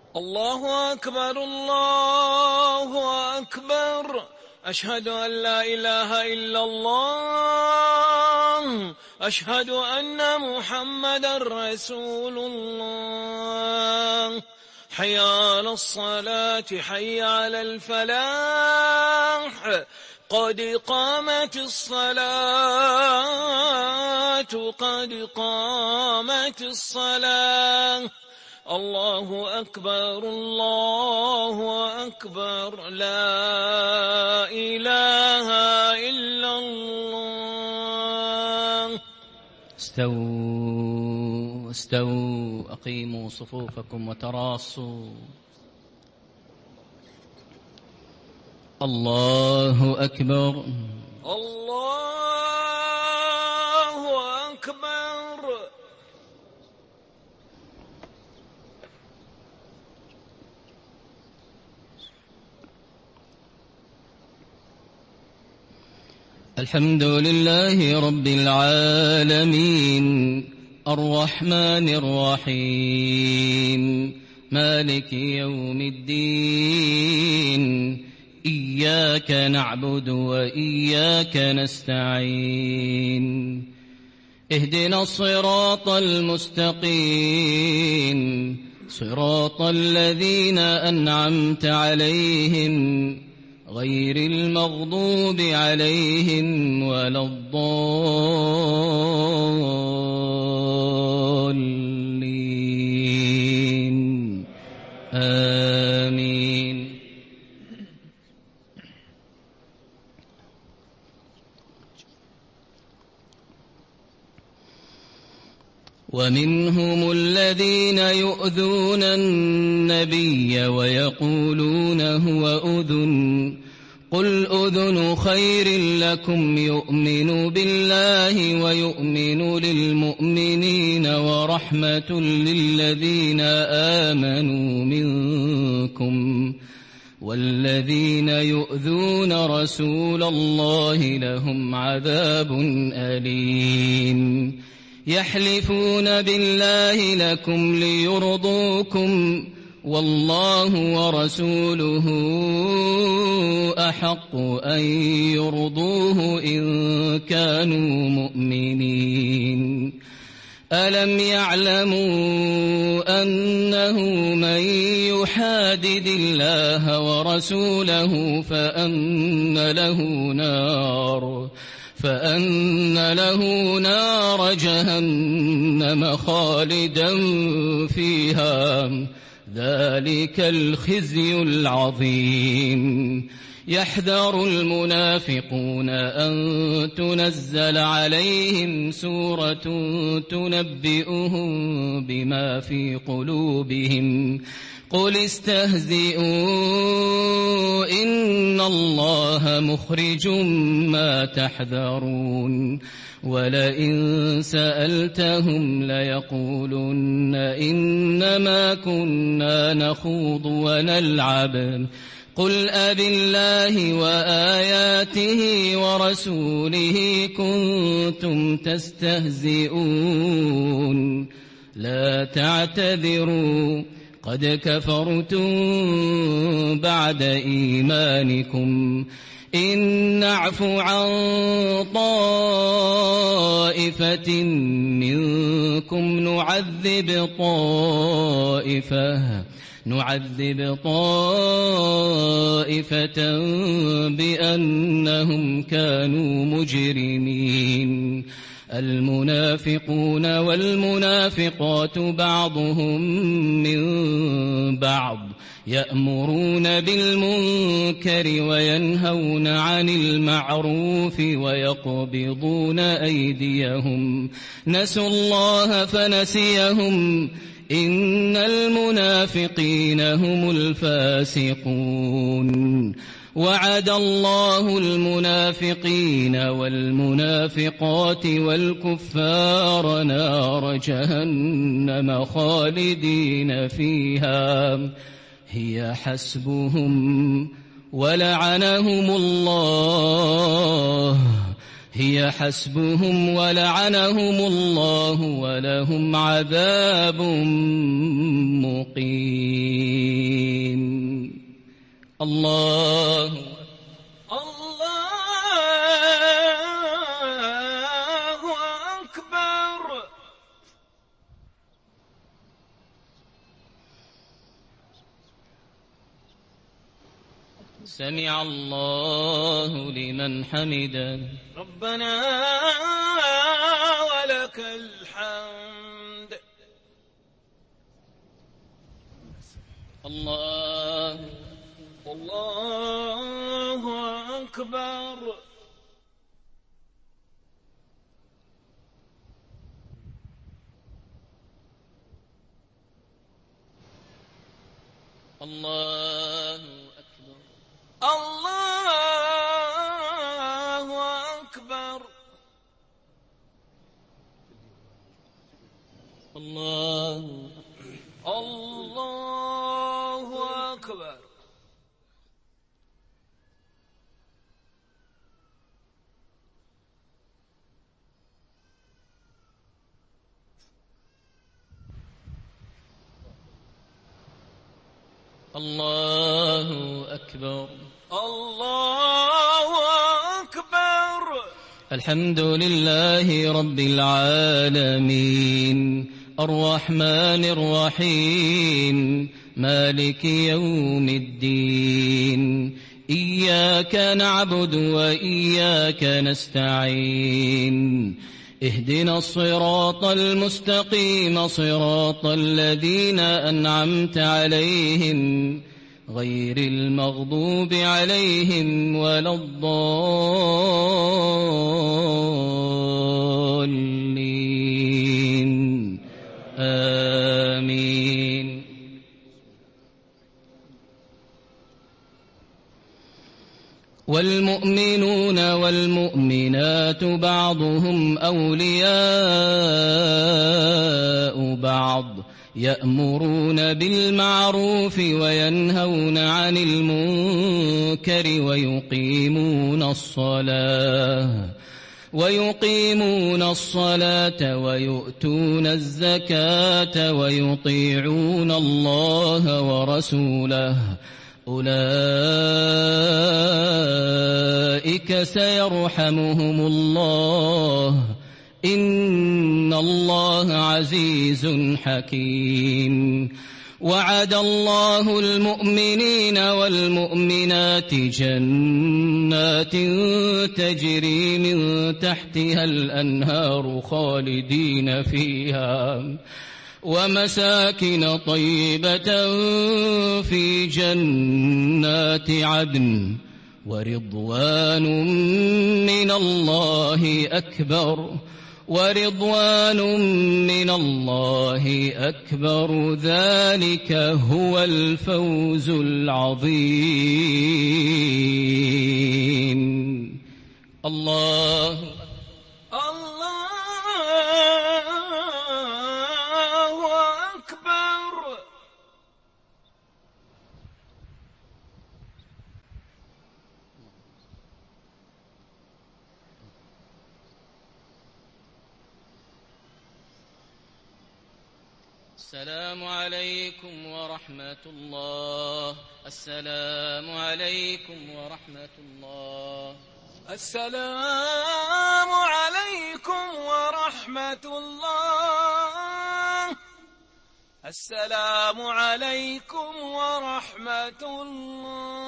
الله أكبر الله أكبر. أشهد أن لا إله إلا الله. أشهد أن محمدا رسول الله. حي على الصلاة حي على الفلاح. قد قامت الصلاة قد قامت الصلاة. الله أكبر الله أكبر. لا إله إلا الله. استووا استووا، أقيموا صفوفكم وتراصوا. الله أكبر الله أكبر. الحمد لله رب العالمين، الرحمن الرحيم، مالك يوم الدين. إياك نعبد وإياك نستعين. اهدنا الصراط المستقيم، صراط الذين أنعمت عليهم، غير المغضوب عليهم ولا الضالين. آمين. ومنهم الذين يؤذون النبي ويقولون هو أذن، قل أذن خير لكم يؤمن بالله ويؤمن للمؤمنين ورحمة للذين آمنوا منكم، والذين يؤذون رسول الله لهم عذاب أليم. يحلفون بالله لكم ليرضوكم، والله ورسوله أحق أن يرضوه إن كانوا مؤمنين. ألم يعلموا أنه من يحادد الله ورسوله فأن له نار جهنم خالدا فيها، ذلك الخزي العظيم. يحذر المنافقون أن تنزل عليهم سورة تنبئهم بما في قلوبهم، قل استهزئوا إن الله مخرج ما تحذرون. ولئن سألتهم ليقولن إنما كنا نخوض ونلعب، قل أبالله وآياته ورسوله كنتم تستهزئون، لا تعتذروا قد كفرتم بعد إيمانكم، إن نعف عن طائفة منكم نعذب طائفة بأنهم كانوا مجرمين. المنافقون والمنافقات بعضهم من بعض، يأمرون بالمنكر وينهون عن المعروف ويقبضون أيديهم، نسوا الله فنسيهم، إن المنافقين هم الفاسقون. وعد الله المنافقين والمنافقات والكفار نار جهنم خالدين فيها، هي حسبهم ولعنهم الله ولهم عذاب مقيم. الله الله أكبر. سمع الله لمن حمده. ربنا ولك الحمد. الله الله أكبر. الله أكبر. الله أكبر. الله الله أكبر. الله أكبر. الله أكبر. الحمد لله رب العالمين الرحمن الرحيم مالك يوم الدين إياك نعبد وإياك نستعين اهدنا الصراط المستقيم صراط الذين أنعمت عليهم غير المغضوب عليهم ولا الضالين آمين. والمؤمنون والمؤمنات بعضهم أولياء بعض يأمرون بالمعروف وينهون عن المنكر ويقيمون الصلاة ويؤتون الزكاة ويطيعون الله ورسوله أولئك سيرحمهم الله إن الله عزيز حكيم. وعد الله المؤمنين والمؤمنات جنات تجري من تحتها الأنهار خالدين فيها ومساكن طيبة في جنات عدن ورضوان من الله أكبر ذلك هو الفوز العظيم. الله أكبر. السلام عليكم ورحمة الله. السلام عليكم ورحمة الله. السلام عليكم ورحمة الله. السلام عليكم ورحمة الله.